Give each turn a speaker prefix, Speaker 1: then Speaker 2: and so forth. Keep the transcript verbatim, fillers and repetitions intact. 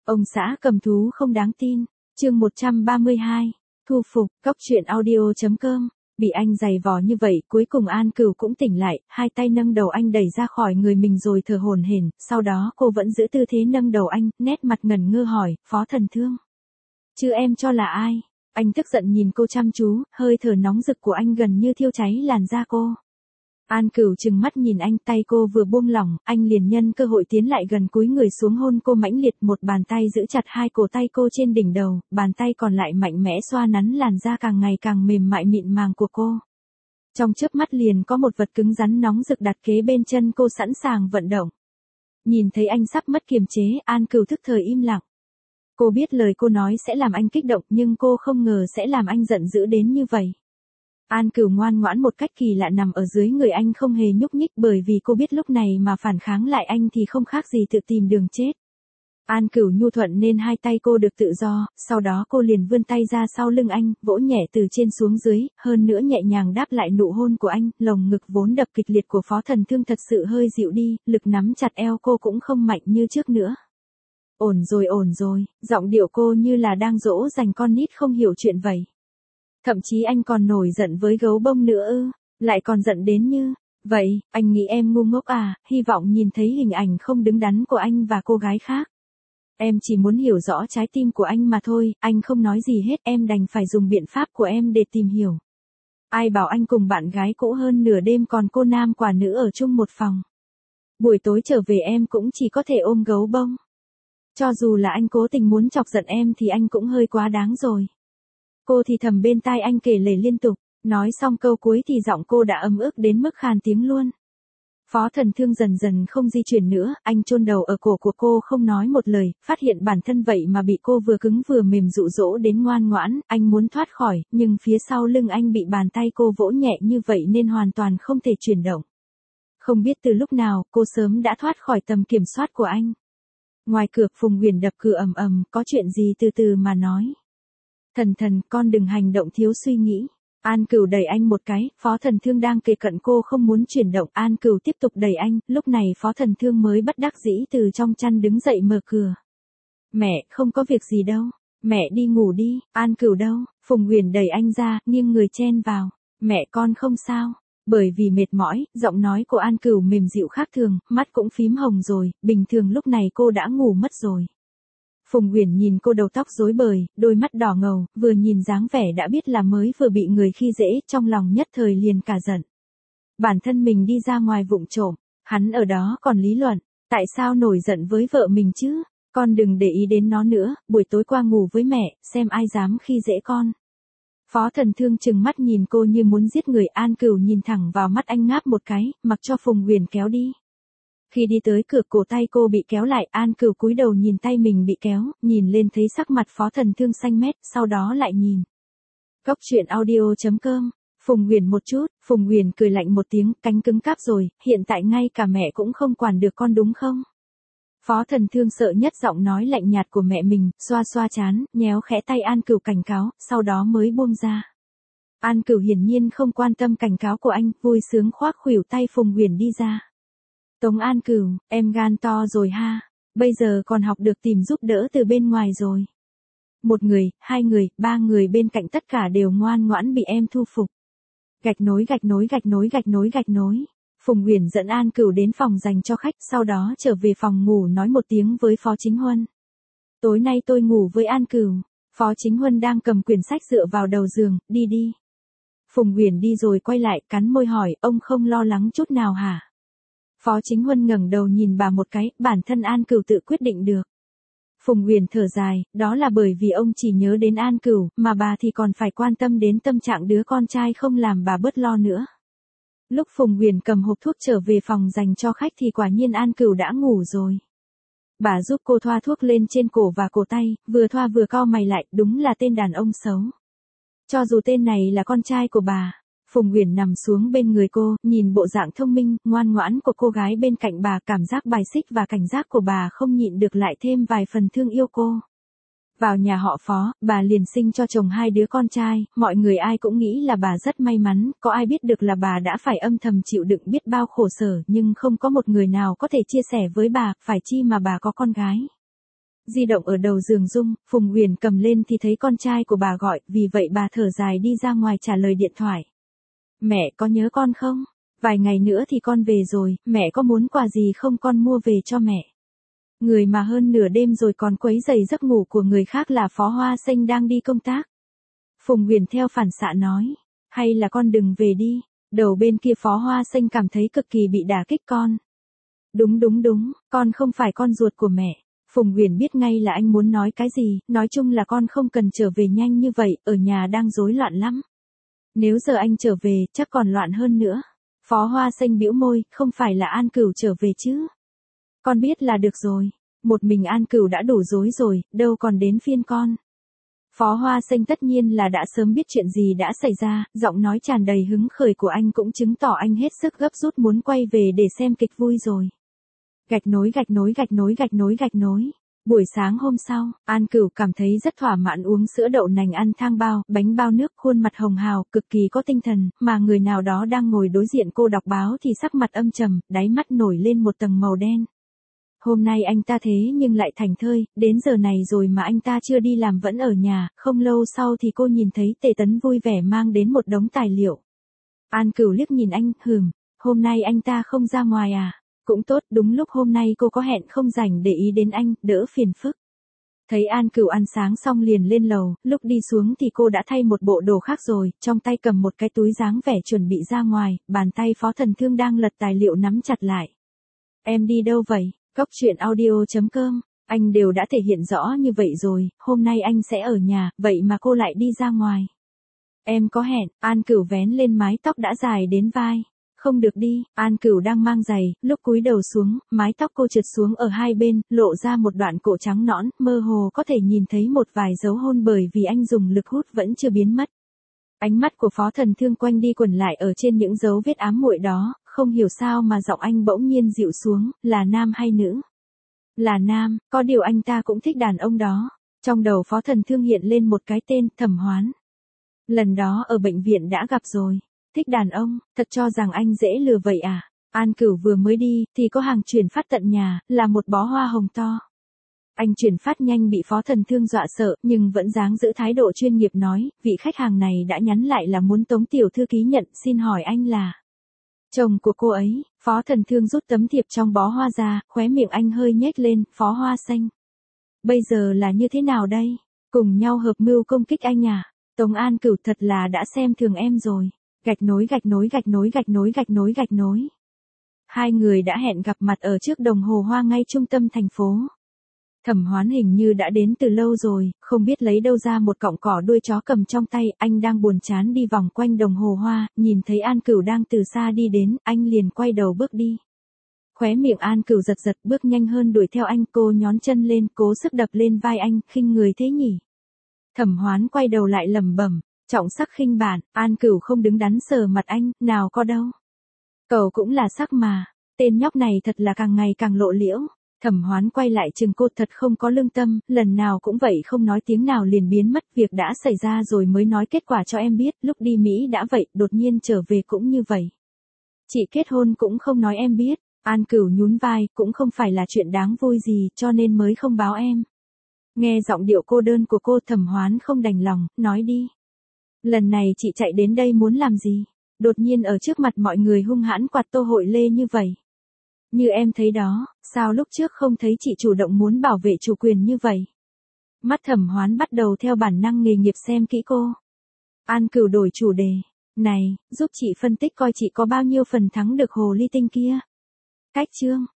Speaker 1: Ông xã cầm thú không đáng tin. Chương một trăm ba mươi hai. Thu phục. Cóc truyện audio chấm com. Bị anh giày vò như vậy, cuối cùng An Cửu cũng tỉnh lại, hai tay nâng đầu anh đẩy ra khỏi người mình rồi thở hổn hển, sau đó cô vẫn giữ tư thế nâng đầu anh, nét mặt ngẩn ngơ hỏi, Phó Thần Thương. Chứ em cho là ai? Anh tức giận nhìn cô chăm chú, hơi thở nóng rực của anh gần như thiêu cháy làn da cô. An Cửu trừng mắt nhìn anh, tay cô vừa buông lỏng, anh liền nhân cơ hội tiến lại gần cúi người xuống hôn cô mãnh liệt, một bàn tay giữ chặt hai cổ tay cô trên đỉnh đầu, bàn tay còn lại mạnh mẽ xoa nắn làn da càng ngày càng mềm mại mịn màng của cô. Trong chớp mắt liền có một vật cứng rắn nóng rực đặt kế bên chân cô sẵn sàng vận động. Nhìn thấy anh sắp mất kiềm chế, An Cửu thức thời im lặng. Cô biết lời cô nói sẽ làm anh kích động nhưng cô không ngờ sẽ làm anh giận dữ đến như vậy. An Cửu ngoan ngoãn một cách kỳ lạ nằm ở dưới người anh không hề nhúc nhích bởi vì cô biết lúc này mà phản kháng lại anh thì không khác gì tự tìm đường chết. An Cửu nhu thuận nên hai tay cô được tự do, sau đó cô liền vươn tay ra sau lưng anh, vỗ nhẹ từ trên xuống dưới, hơn nữa nhẹ nhàng đáp lại nụ hôn của anh, lồng ngực vốn đập kịch liệt của Phó Thần Thương thật sự hơi dịu đi, lực nắm chặt eo cô cũng không mạnh như trước nữa. Ổn rồi ổn rồi, giọng điệu cô như là đang dỗ dành con nít không hiểu chuyện vậy. Thậm chí anh còn nổi giận với gấu bông nữa ư, lại còn giận đến như, vậy, anh nghĩ em ngu ngốc à, hy vọng nhìn thấy hình ảnh không đứng đắn của anh và cô gái khác. Em chỉ muốn hiểu rõ trái tim của anh mà thôi, anh không nói gì hết, em đành phải dùng biện pháp của em để tìm hiểu. Ai bảo anh cùng bạn gái cũ hơn nửa đêm còn cô nam quả nữ ở chung một phòng. Buổi tối trở về em cũng chỉ có thể ôm gấu bông. Cho dù là anh cố tình muốn chọc giận em thì anh cũng hơi quá đáng rồi. Cô thì thầm bên tai anh kể lể liên tục, nói xong câu cuối thì giọng cô đã ấm ức đến mức khàn tiếng luôn. Phó Thần Thương dần dần không di chuyển nữa, anh chôn đầu ở cổ của cô không nói một lời, phát hiện bản thân vậy mà bị cô vừa cứng vừa mềm dụ dỗ đến ngoan ngoãn, anh muốn thoát khỏi, nhưng phía sau lưng anh bị bàn tay cô vỗ nhẹ như vậy nên hoàn toàn không thể chuyển động. Không biết từ lúc nào, cô sớm đã thoát khỏi tầm kiểm soát của anh. Ngoài cửa, Phùng Huyền đập cửa ầm ầm, có chuyện gì từ từ mà nói. Thần thần, con đừng hành động thiếu suy nghĩ. An Cửu đẩy anh một cái, Phó Thần Thương đang kề cận cô không muốn chuyển động, An Cửu tiếp tục đẩy anh, lúc này Phó Thần Thương mới bất đắc dĩ từ trong chăn đứng dậy mở cửa. Mẹ, không có việc gì đâu, mẹ đi ngủ đi, An Cửu đâu, Phùng Huyền đẩy anh ra, nghiêng người chen vào, mẹ con không sao. Bởi vì mệt mỏi, giọng nói của An Cửu mềm dịu khác thường, mắt cũng phím hồng rồi, bình thường lúc này cô đã ngủ mất rồi. Phùng Huyền nhìn cô đầu tóc rối bời, đôi mắt đỏ ngầu, vừa nhìn dáng vẻ đã biết là mới vừa bị người khi dễ, trong lòng nhất thời liền cả giận. Bản thân mình đi ra ngoài vụng trộm, hắn ở đó còn lý luận, tại sao nổi giận với vợ mình chứ, con đừng để ý đến nó nữa, buổi tối qua ngủ với mẹ, xem ai dám khi dễ con. Phó Thần Thương trừng mắt nhìn cô như muốn giết người. An Cửu nhìn thẳng vào mắt anh ngáp một cái, mặc cho Phùng Huyền kéo đi. Khi đi tới cửa cổ tay cô bị kéo lại, An Cửu cúi đầu nhìn tay mình bị kéo, nhìn lên thấy sắc mặt Phó Thần Thương xanh mét, sau đó lại nhìn. Cóc truyện audio chấm com. Phùng Huyền một chút, Phùng Huyền cười lạnh một tiếng, cánh cứng cáp rồi, hiện tại ngay cả mẹ cũng không quản được con đúng không? Phó Thần Thương sợ nhất giọng nói lạnh nhạt của mẹ mình, xoa xoa chán, nhéo khẽ tay An Cửu cảnh cáo, sau đó mới buông ra. An Cửu hiển nhiên không quan tâm cảnh cáo của anh, vui sướng khoác khuỷu tay Phùng Huyền đi ra. Tống An Cửu, em gan to rồi ha, bây giờ còn học được tìm giúp đỡ từ bên ngoài rồi. Một người, hai người, ba người bên cạnh tất cả đều ngoan ngoãn bị em thu phục. Gạch nối gạch nối gạch nối gạch nối gạch nối. Phùng Huyền dẫn An Cửu đến phòng dành cho khách, sau đó trở về phòng ngủ nói một tiếng với Phó Chính Huân. Tối nay tôi ngủ với An Cửu. Phó Chính Huân đang cầm quyển sách dựa vào đầu giường, đi đi. Phùng Huyền đi rồi quay lại, cắn môi hỏi, ông không lo lắng chút nào hả? Phó Chính Huân ngẩng đầu nhìn bà một cái, bản thân An Cửu tự quyết định được. Phùng Huyền thở dài, đó là bởi vì ông chỉ nhớ đến An Cửu, mà bà thì còn phải quan tâm đến tâm trạng đứa con trai không làm bà bớt lo nữa. Lúc Phùng Huyền cầm hộp thuốc trở về phòng dành cho khách thì quả nhiên An Cửu đã ngủ rồi. Bà giúp cô thoa thuốc lên trên cổ và cổ tay, vừa thoa vừa cau mày lại, đúng là tên đàn ông xấu. Cho dù tên này là con trai của bà. Phùng Huyền nằm xuống bên người cô, nhìn bộ dạng thông minh, ngoan ngoãn của cô gái bên cạnh bà, cảm giác bài xích và cảnh giác của bà không nhịn được lại thêm vài phần thương yêu cô. Vào nhà họ Phó, bà liền sinh cho chồng hai đứa con trai, mọi người ai cũng nghĩ là bà rất may mắn, có ai biết được là bà đã phải âm thầm chịu đựng biết bao khổ sở, nhưng không có một người nào có thể chia sẻ với bà, phải chi mà bà có con gái. Di động ở đầu giường rung, Phùng Uyển cầm lên thì thấy con trai của bà gọi, vì vậy bà thở dài đi ra ngoài trả lời điện thoại. Mẹ có nhớ con không? Vài ngày nữa thì con về rồi, mẹ có muốn quà gì không con mua về cho mẹ. Người mà hơn nửa đêm rồi còn quấy rầy giấc ngủ của người khác là Phó Hoa Xanh đang đi công tác. Phùng Uyển theo phản xạ nói, hay là con đừng về đi. Đầu bên kia Phó Hoa Xanh cảm thấy cực kỳ bị đả kích con. Đúng đúng đúng, con không phải con ruột của mẹ. Phùng Uyển biết ngay là anh muốn nói cái gì, nói chung là con không cần trở về nhanh như vậy, ở nhà đang rối loạn lắm. Nếu giờ anh trở về, chắc còn loạn hơn nữa. Phó Hoa Xanh bĩu môi, không phải là An Cửu trở về chứ. Con biết là được rồi, một mình An Cửu đã đủ rối rồi, đâu còn đến phiên con. Phó Hoa Xanh tất nhiên là đã sớm biết chuyện gì đã xảy ra, giọng nói tràn đầy hứng khởi của anh cũng chứng tỏ anh hết sức gấp rút muốn quay về để xem kịch vui rồi. Gạch nối gạch nối gạch nối gạch nối gạch nối. Buổi sáng hôm sau, An Cửu cảm thấy rất thỏa mãn uống sữa đậu nành ăn thang bao, bánh bao nước, khuôn mặt hồng hào, cực kỳ có tinh thần, mà người nào đó đang ngồi đối diện cô đọc báo thì sắc mặt âm trầm, đáy mắt nổi lên một tầng màu đen. Hôm nay anh ta thế nhưng lại thảnh thơi, đến giờ này rồi mà anh ta chưa đi làm vẫn ở nhà, không lâu sau thì cô nhìn thấy Tề Tấn vui vẻ mang đến một đống tài liệu. An Cửu liếc nhìn anh, hừm, hôm nay anh ta không ra ngoài à? Cũng tốt, đúng lúc hôm nay cô có hẹn không rảnh để ý đến anh, đỡ phiền phức. Thấy An Cửu ăn sáng xong liền lên lầu, lúc đi xuống thì cô đã thay một bộ đồ khác rồi, trong tay cầm một cái túi dáng vẻ chuẩn bị ra ngoài, bàn tay Phó Thần Thương đang lật tài liệu nắm chặt lại. Em đi đâu vậy? Cốc truyện audio chấm com, anh đều đã thể hiện rõ như vậy rồi, hôm nay anh sẽ ở nhà, vậy mà cô lại đi ra ngoài. Em có hẹn, An Cửu vén lên mái tóc đã dài đến vai. Không được đi, An Cửu đang mang giày, lúc cúi đầu xuống, mái tóc cô trượt xuống ở hai bên, lộ ra một đoạn cổ trắng nõn, mơ hồ có thể nhìn thấy một vài dấu hôn bởi vì anh dùng lực hút vẫn chưa biến mất. Ánh mắt của Phó Thần Thương quanh đi quẩn lại ở trên những dấu vết ám muội đó, không hiểu sao mà giọng anh bỗng nhiên dịu xuống, là nam hay nữ? Là nam, có điều anh ta cũng thích đàn ông đó. Trong đầu Phó Thần Thương hiện lên một cái tên, Thẩm Hoán. Lần đó ở bệnh viện đã gặp rồi. Thích đàn ông, thật cho rằng anh dễ lừa vậy à? An Cửu vừa mới đi, thì có hàng chuyển phát tận nhà, là một bó hoa hồng to. Anh chuyển phát nhanh bị Phó Thần Thương dọa sợ, nhưng vẫn dáng giữ thái độ chuyên nghiệp nói, vị khách hàng này đã nhắn lại là muốn Tống tiểu thư ký nhận, xin hỏi anh là chồng của cô ấy. Phó Thần Thương rút tấm thiệp trong bó hoa ra, khóe miệng anh hơi nhếch lên, Phó Hoa Xanh. Bây giờ là như thế nào đây? Cùng nhau hợp mưu công kích anh à? Tống An Cửu thật là đã xem thường em rồi. Gạch nối gạch nối gạch nối gạch nối gạch nối gạch nối. Hai người đã hẹn gặp mặt ở trước đồng hồ hoa ngay trung tâm thành phố. Thẩm Hoán hình như đã đến từ lâu rồi, không biết lấy đâu ra một cọng cỏ đuôi chó cầm trong tay, anh đang buồn chán đi vòng quanh đồng hồ hoa, nhìn thấy An Cửu đang từ xa đi đến, anh liền quay đầu bước đi. Khóe miệng An Cửu giật giật bước nhanh hơn đuổi theo anh, cô nhón chân lên, cố sức đập lên vai anh, khinh người thế nhỉ. Thẩm Hoán quay đầu lại lẩm bẩm, trọng sắc khinh bản, An Cửu không đứng đắn sờ mặt anh, nào có đâu. Cậu cũng là sắc mà, tên nhóc này thật là càng ngày càng lộ liễu. Thẩm Hoán quay lại chừng cô thật không có lương tâm, lần nào cũng vậy không nói tiếng nào liền biến mất, việc đã xảy ra rồi mới nói kết quả cho em biết, lúc đi Mỹ đã vậy, đột nhiên trở về cũng như vậy. Chị kết hôn cũng không nói em biết, An Cửu nhún vai, cũng không phải là chuyện đáng vui gì cho nên mới không báo em. Nghe giọng điệu cô đơn của cô, Thẩm Hoán không đành lòng, nói đi. Lần này chị chạy đến đây muốn làm gì? Đột nhiên ở trước mặt mọi người hung hãn quạt Tô Hội Lê như vậy. Như em thấy đó, sao lúc trước không thấy chị chủ động muốn bảo vệ chủ quyền như vậy? Mắt Thẩm Hoán bắt đầu theo bản năng nghề nghiệp xem kỹ cô. An Cửu đổi chủ đề. Này, giúp chị phân tích coi chị có bao nhiêu phần thắng được hồ ly tinh kia. Cách chương.